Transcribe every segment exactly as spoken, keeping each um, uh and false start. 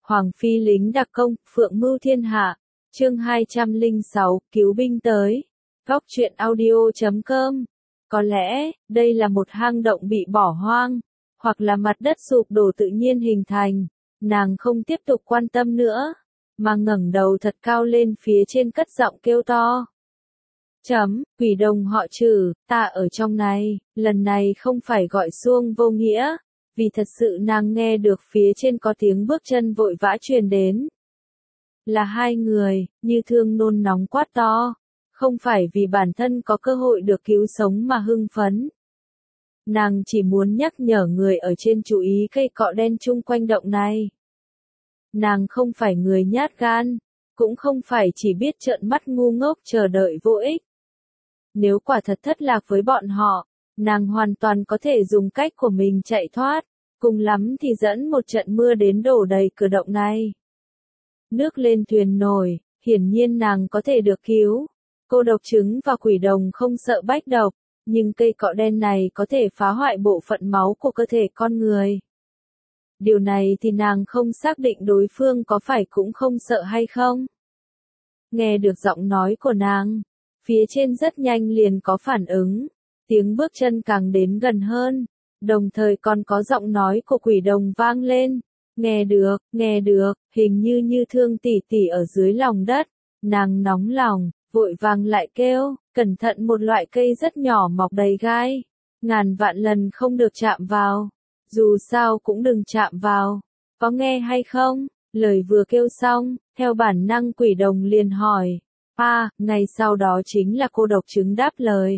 Hoàng phi lính đặc công, phượng mưu thiên hạ. Chương hai trăm lẻ sáu, cứu binh tới. Góc truyện audio chấm com. Có lẽ, đây là một hang động bị bỏ hoang, hoặc là mặt đất sụp đổ tự nhiên hình thành. Nàng không tiếp tục quan tâm nữa, mà ngẩng đầu thật cao lên phía trên cất giọng kêu to. Chấm, quỷ đồng họ Trử, ta ở trong này, lần này không phải gọi xuông vô nghĩa, vì thật sự nàng nghe được phía trên có tiếng bước chân vội vã truyền đến. Là hai người, Như Thương nôn nóng quát to, không phải vì bản thân có cơ hội được cứu sống mà hưng phấn. Nàng chỉ muốn nhắc nhở người ở trên chú ý cây cọ đen chung quanh động này. Nàng không phải người nhát gan, cũng không phải chỉ biết trợn mắt ngu ngốc chờ đợi vô ích. Nếu quả thật thất lạc với bọn họ, nàng hoàn toàn có thể dùng cách của mình chạy thoát, cùng lắm thì dẫn một trận mưa đến đổ đầy cửa động này. Nước lên thuyền nổi, hiển nhiên nàng có thể được cứu. Cô độc trứng và quỷ đồng không sợ bách độc, nhưng cây cọ đen này có thể phá hoại bộ phận máu của cơ thể con người. Điều này thì nàng không xác định đối phương có phải cũng không sợ hay không. Nghe được giọng nói của nàng, phía trên rất nhanh liền có phản ứng, tiếng bước chân càng đến gần hơn, đồng thời còn có giọng nói của quỷ đồng vang lên. Nghe được, nghe được, hình như Như Thương tỷ tỷ ở dưới lòng đất. Nàng nóng lòng, vội vàng lại kêu, cẩn thận, một loại cây rất nhỏ mọc đầy gai. Ngàn vạn lần không được chạm vào. Dù sao cũng đừng chạm vào. Có nghe hay không? Lời vừa kêu xong, theo bản năng quỷ đồng liền hỏi. À, ngay sau đó chính là cô độc trứng đáp lời.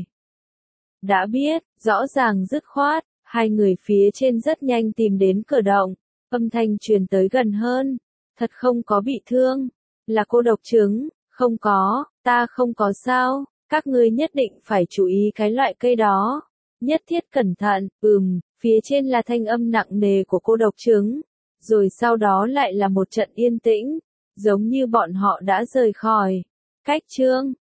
Đã biết, rõ ràng dứt khoát, hai người phía trên rất nhanh tìm đến cửa động. Âm thanh truyền tới gần hơn. Thật không có bị thương. Là cô độc trứng. Không có, ta không có sao. Các ngươi nhất định phải chú ý cái loại cây đó. Nhất thiết cẩn thận. Ừm, phía trên là thanh âm nặng nề của cô độc trứng. Rồi sau đó lại là một trận yên tĩnh. Giống như bọn họ đã rời khỏi. Cách chương.